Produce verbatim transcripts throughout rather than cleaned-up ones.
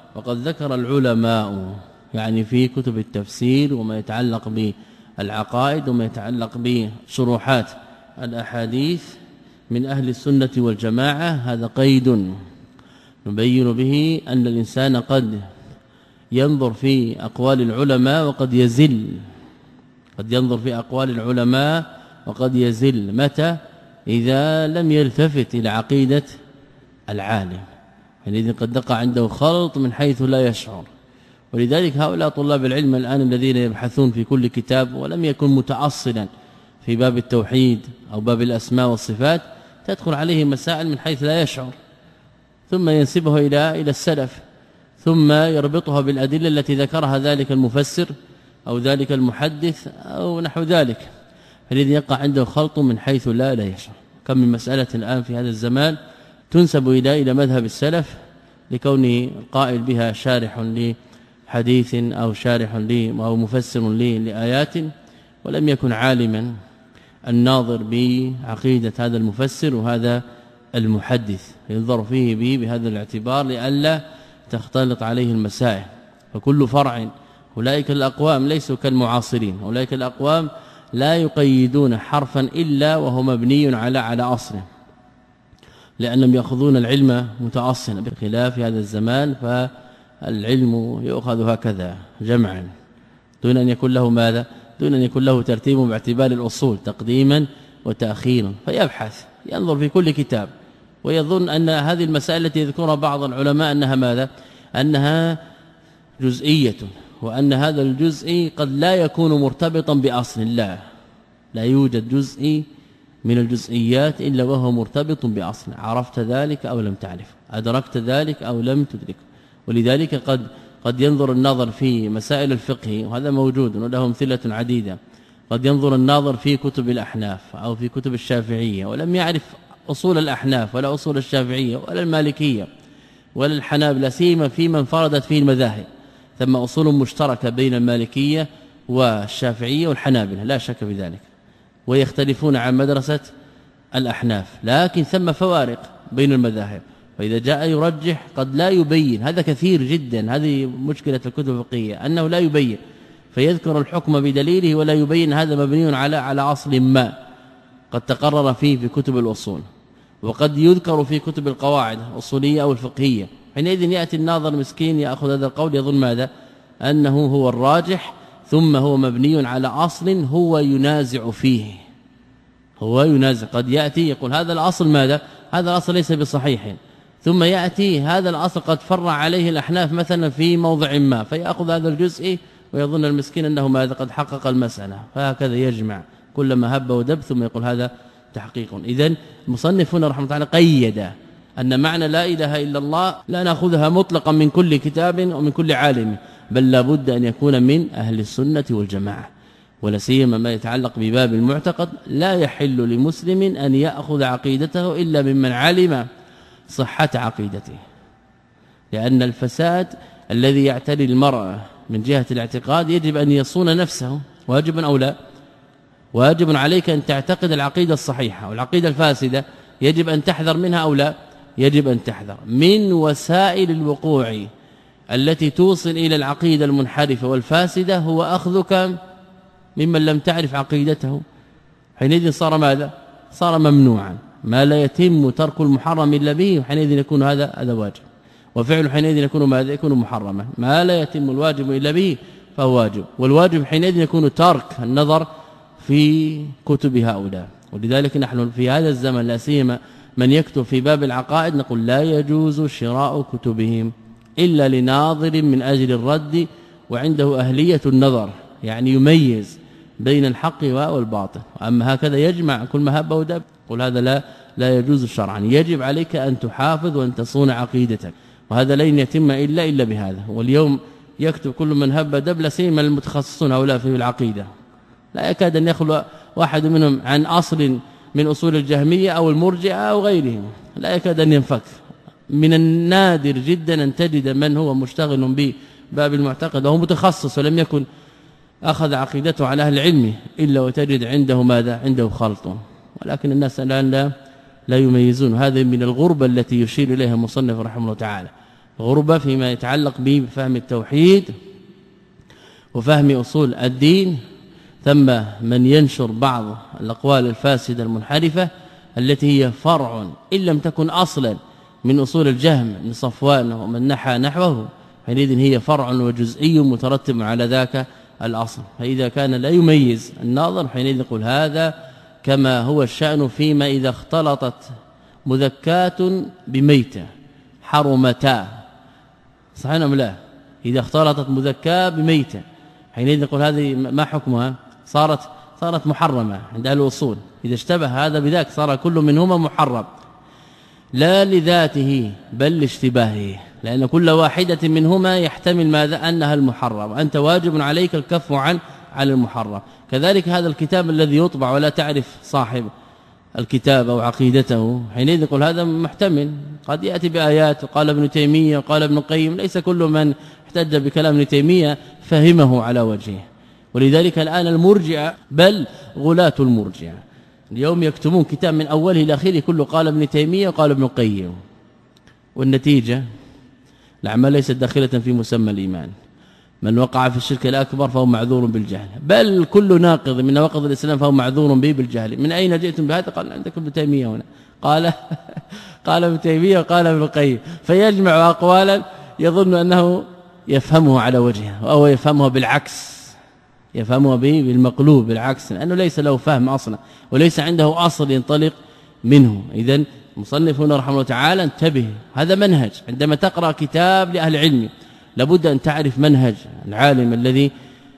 وقد ذكر العلماء يعني في كتب التفسير وما يتعلق بالعقائد وما يتعلق بشروحات الأحاديث من أهل السنة والجماعة هذا قيد نبين به أن الإنسان قد ينظر في أقوال العلماء وقد يزل قد ينظر في أقوال العلماء وقد يزل متى إذا لم يلتفت إلى عقيدة العالم يعني قد دق عنده خلط من حيث لا يشعر. ولذلك هؤلاء طلاب العلم الآن الذين يبحثون في كل كتاب ولم يكن متأصلا في باب التوحيد أو باب الأسماء والصفات تدخل عليه مسائل من حيث لا يشعر ثم ينسبه إلى إلى السلف ثم يربطها بالأدلة التي ذكرها ذلك المفسر أو ذلك المحدث أو نحو ذلك فالذي يقع عنده خلط من حيث لا لا يشعر. كم من مسألة الآن في هذا الزمان تنسب إلى إلى مذهب السلف لكون القائل بها شارح لحديث أو شارح لي أو مفسر لي لآيات ولم يكن عالما الناظر بعقيدة هذا المفسر وهذا المحدث ينظر فيه به بهذا الاعتبار لئلا تختلط عليه المسائل. فكل فرع أولئك الأقوام ليسوا كالمعاصرين أولئك الأقوام لا يقيدون حرفا إلا وهو مبني على على أصله لأنهم يأخذون العلم متأصلا بخلاف هذا الزمان فالعلم يؤخذ هكذا جمعا دون أن يكون له ماذا دون أن يكون له ترتيب باعتبار الأصول تقديما وتأخيرا فيبحث ينظر في كل كتاب ويظن أن هذه المسائل التي يذكرها بعض العلماء أنها ماذا أنها جزئية وأن هذا الجزء قد لا يكون مرتبطا بأصل لا لا يوجد جزء من الجزئيات إلا وهو مرتبط بأصل عرفت ذلك أو لم تعرف أدركت ذلك أو لم تدرك. ولذلك قد قد ينظر الناظر في مسائل الفقه وهذا موجود وله امثله عديدة قد ينظر الناظر في كتب الأحناف أو في كتب الشافعية ولم يعرف أصول الأحناف ولا أصول الشافعية ولا المالكية ولا الحنابلة سيما في من فرضت فيه المذاهب ثم أصول مشتركة بين المالكية والشافعية والحنابلة لا شك في ذلك ويختلفون عن مدرسة الأحناف لكن ثم فوارق بين المذاهب فإذا جاء يرجح قد لا يبين هذا كثير جدا هذه مشكلة الكتب الفقهية أنه لا يبين فيذكر الحكم بدليله ولا يبين هذا مبني على على أصل ما قد تقرر فيه في كتب الأصول وقد يذكر في كتب القواعد الأصولية أو الفقهية حينئذ يأتي الناظر مسكين يأخذ هذا القول يظن ماذا أنه هو الراجح ثم هو مبني على أصل هو ينازع فيه هو ينازع قد يأتي يقول هذا الأصل ماذا هذا الأصل ليس بصحيح ثم يأتي هذا الأصل قد فرع عليه الأحناف مثلا في موضع ما فيأخذ هذا الجزء ويظن المسكين أنه ماذا قد حقق المسألة فهكذا يجمع كلما هب ودب ثم يقول هذا تحقيق. إذن المصنف هنا رحمه الله تعالى قيد أن معنى لا إله إلا الله لا نأخذها مطلقا من كل كتاب ومن كل عالم بل لابد أن يكون من أهل السنة والجماعة ولا سيما ما يتعلق بباب المعتقد لا يحل لمسلم أن يأخذ عقيدته إلا ممن علم صحة عقيدته لأن الفساد الذي يعتري المرء من جهة الاعتقاد يجب أن يصون نفسه واجب أو لا واجب عليك أن تعتقد العقيدة الصحيحة والعقيدة الفاسدة يجب أن تحذر منها أو لا يجب أن تحذر. من وسائل الوقوع التي توصل إلى العقيدة المنحرفة والفاسدة هو أخذك ممن لم تعرف عقيدته حينئذ صار ماذا صار ممنوعا ما لا يتم ترك المحرم إلا به حينئذ يكون هذا هذا واجب وفعل حينئذ يكون ماذا يكون محرما ما لا يتم الواجب إلا به فهو واجب والواجب حينئذ يكون ترك النظر في كتب هؤلاء. ولذلك نحن في هذا الزمن لا سيما من يكتب في باب العقائد نقول لا يجوز شراء كتبهم إلا لناظر من أجل الرد وعنده أهلية النظر يعني يميز بين الحق والباطل. أما هكذا يجمع كل ما هب ودب قل هذا لا لا يجوز شرعا يجب عليك أن تحافظ وأن تصون عقيدتك وهذا لن يتم إلا إلا بهذا. واليوم يكتب كل من هب دب لا سيما المتخصصون هؤلاء في العقيدة لا يكاد أن يخلو واحد منهم عن أصل من أصول الجهمية أو المرجئة أو غيرهم لا يكاد أن ينفك. من النادر جدا أن تجد من هو مشتغل بباب المعتقد وهو متخصص ولم يكن أخذ عقيدته على أهل العلم إلا وتجد عنده ماذا عنده خلط. ولكن الناس الآن لا لا يميزون. هذا من الغربة التي يشير إليها المصنف رحمه الله تعالى غربة فيما يتعلق بفهم التوحيد وفهم أصول الدين. ثم من ينشر بعض الأقوال الفاسدة المنحرفة التي هي فرع إن لم تكن أصلا من أصول الجهم من صفوان ومن نحى نحوه، حينئذ هي فرع وجزئي مترتب على ذاك الأصل. فإذا كان لا يميز الناظر حينئذ يقول هذا كما هو الشأن فيما إذا اختلطت مذكات بميتة حرمتا، صحيح أم لا؟ إذا اختلطت مذكاة بميتة حينئذ يقول هذه ما حكمها؟ صارت صارت محرمة عند أهل الأصول. إذا اشتبه هذا بذاك صار كل منهما محرم لا لذاته بل لاشتباهه، لأن كل واحدة منهما يحتمل ماذا؟ أنها المحرم، أنت واجب عليك الكف عن على المحرم. كذلك هذا الكتاب الذي يطبع ولا تعرف صاحب الكتاب أو عقيدته حينئذ يقول هذا محتمل، قد يأتي بآيات وقال ابن تيمية وقال ابن القيم، ليس كل من احتج بكلام ابن تيمية فهمه على وجهه. ولذلك الآن المرجئة بل غلاة المرجئة اليوم يكتبون كتاب من أوله إلى آخره كله قال ابن تيمية وقال ابن القيم، والنتيجة الأعمال ليست داخلة في مسمى الإيمان. من وقع في الشرك الأكبر فهو معذور بالجهل، بل كل ناقض من نواقض الإسلام فهو معذور به بالجهل. من أين جئتم بهذا؟ قال عندكم ابن تيمية هنا، قال قال ابن تيمية وقال ابن القيم، فيجمع أقوالا يظن أنه يفهمه على وجهه أو يفهمه بالعكس، يفهمه به بالمقلوب بالعكس، لأنه ليس له فهم أصلا وليس عنده أصل ينطلق منه. إذن المصنف هنا رحمه الله تعالى انتبه، هذا منهج. عندما تقرأ كتاب لأهل العلم لابد أن تعرف منهج العالم الذي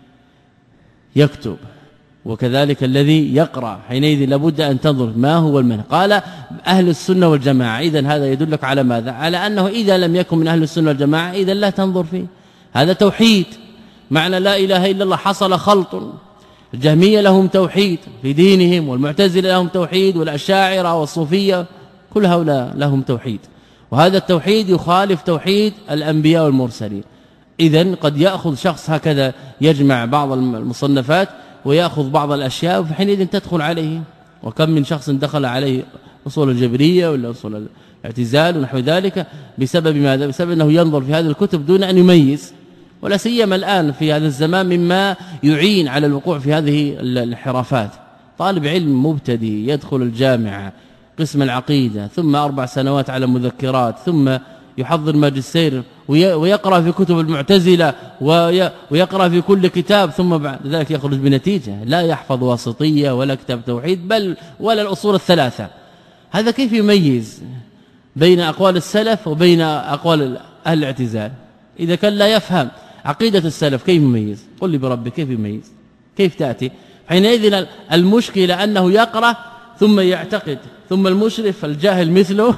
يكتب وكذلك الذي يقرأ، حينئذ لابد أن تنظر ما هو المنهج. قال أهل السنة والجماعة، إذن هذا يدلك على ماذا؟ على أنه إذا لم يكن من أهل السنة والجماعة إذن لا تنظر فيه. هذا توحيد، معنى لا إله إلا الله حصل خلط. الجهمية لهم توحيد في دينهم، والمعتزلة لهم توحيد، والأشاعرة والصوفية كل هؤلاء لهم توحيد، وهذا التوحيد يخالف توحيد الأنبياء والمرسلين. إذن قد يأخذ شخص هكذا يجمع بعض المصنفات ويأخذ بعض الأشياء فحينئذ تدخل عليه. وكم من شخص دخل عليه أصول الجبرية ولا أصول الاعتزال ونحو ذلك بسبب ماذا؟ بسبب أنه ينظر في هذه الكتب دون أن يميز، ولا سيما الآن في هذا الزمان مما يعين على الوقوع في هذه الانحرافات. طالب علم مبتدئ يدخل الجامعة قسم العقيدة ثم أربع سنوات على مذكرات ثم يحضر ماجستير ويقرأ في كتب المعتزلة ويقرأ في كل كتاب، ثم بعد ذلك يخرج بنتيجة لا يحفظ واسطية ولا كتاب توحيد بل ولا الأصول الثلاثة. هذا كيف يميز بين أقوال السلف وبين أقوال أهل الاعتزال؟ إذا كان لا يفهم عقيدة السلف كيف يميز؟ قل لي بربي كيف يميز؟ كيف تأتي؟ حينئذ المشكلة أنه يقرأ ثم يعتقد، ثم المشرف الجاهل مثله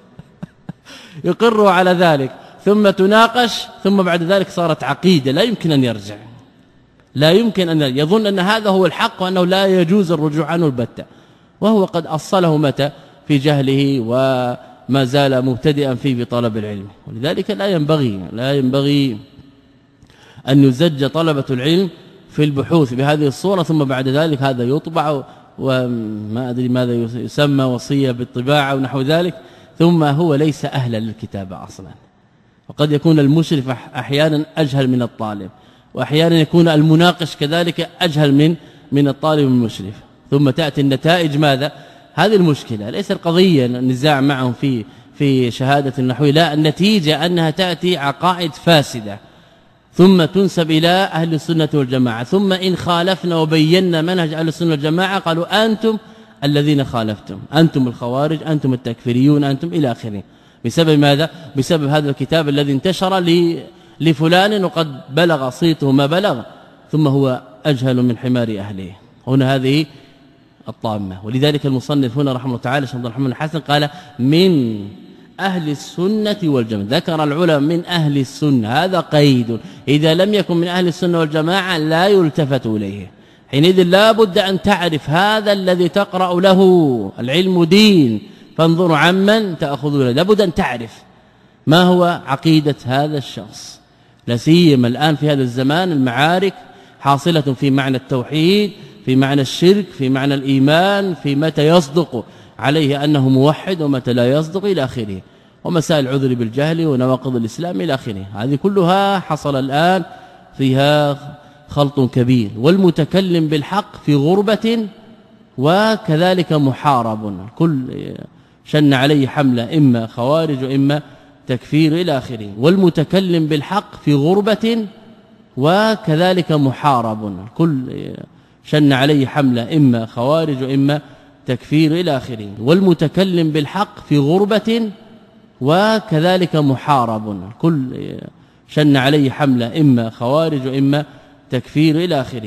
يقر على ذلك، ثم تناقش، ثم بعد ذلك صارت عقيدة لا يمكن أن يرجع، لا يمكن أن يرجع. يظن أن هذا هو الحق وأنه لا يجوز الرجوع عنه البتة، وهو قد أصله متى؟ في جهله وما زال مبتدئا فيه بطلب العلم. ولذلك لا ينبغي لا ينبغي أن يزج طلبة العلم في البحوث بهذه الصورة ثم بعد ذلك هذا يطبع وما أدري ماذا يسمى وصية بالطباعة ونحو ذلك، ثم هو ليس أهلا للكتابة أصلا. وقد يكون المشرف أحيانا أجهل من الطالب، وأحيانا يكون المناقش كذلك أجهل من من الطالب المشرف، ثم تأتي النتائج ماذا؟ هذه المشكلة. ليس القضية النزاع معهم في في شهادة النحو، لا، النتيجة أنها تأتي عقائد فاسدة ثم تنسب إلى أهل السنة والجماعة، ثم إن خالفنا وبينا منهج أهل السنة والجماعة قالوا أنتم الذين خالفتم، أنتم الخوارج، أنتم التكفيريون، أنتم إلى آخره. بسبب ماذا؟ بسبب هذا الكتاب الذي انتشر لفلان وقد بلغ صيته ما بلغ، ثم هو أجهل من حمار أهله. هنا هذه الطامة. ولذلك المصنف هنا رحمه الله تعالى شيخ محمد الحسن قال من أهل السنة والجماعة، ذكر العلماء من أهل السنة، هذا قيد. إذا لم يكن من أهل السنة والجماعة لا يلتفت إليه. حينئذ لا بد أن تعرف هذا الذي تقرأ له، العلم دين فانظروا عمن تأخذون، لا بد أن تعرف ما هو عقيدة هذا الشخص. لا سيما الآن في هذا الزمان المعارك حاصلة في معنى التوحيد، في معنى الشرك، في معنى الإيمان، في متى يصدق عليه أنه موحد ومتى لا يصدق إلى آخره. ومسائل العذر بالجهل ونواقض الإسلام إلى آخره. هذه كلها حصل الآن فيها خلط كبير. والمتكلم بالحق في غربة وكذلك محارب، كل شن عليه حملة إما خوارج وإما تكفير إلى آخره. والمتكلم بالحق في غربة وكذلك محارب، كل شن عليه حملة إما خوارج وإما تكفير إلى آخره. والمتكلم بالحق في غربة وكذلك محارب، كل شن عليه حملة إما خوارج وإما تكفير إلى آخره.